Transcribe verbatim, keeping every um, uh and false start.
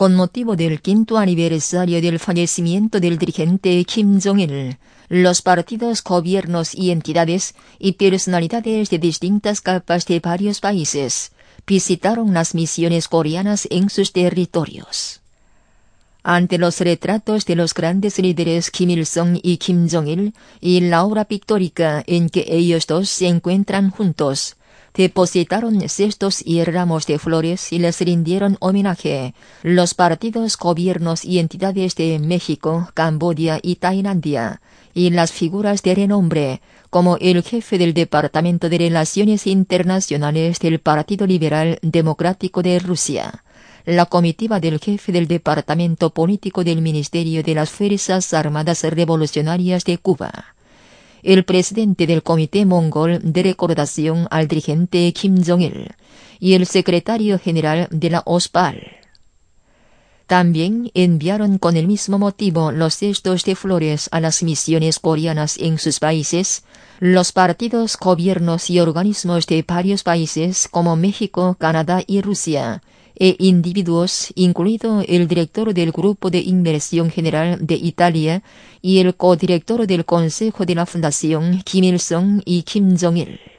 Con motivo del quinto aniversario del fallecimiento del dirigente Kim Jong-il, los partidos, gobiernos y entidades y personalidades de distintas capas de varios países visitaron las misiones coreanas en sus territorios. Ante los retratos de los grandes líderes Kim Il-sung y Kim Jong-il y la obra pictórica en que ellos dos se encuentran juntos, depositaron cestos y ramos de flores y les rindieron homenaje los partidos, gobiernos y entidades de México, Camboya y Tailandia, y las figuras de renombre, como el jefe del Departamento de Relaciones Internacionales del Partido Liberal Democrático de Rusia, la comitiva del jefe del Departamento Político del Ministerio de las Fuerzas Armadas Revolucionarias de Cuba, el presidente del Comité Mongol de Recordación al dirigente Kim Jong-il y el secretario general de la O S P A L. También enviaron con el mismo motivo los cestos de flores a las misiones coreanas en sus países, los partidos, gobiernos y organismos de varios países como México, Canadá y Rusia, e individuos, incluido el director del Grupo de Inversión General de Italia y el codirector del Consejo de la Fundación Kim Il-sung y Kim Jong-il.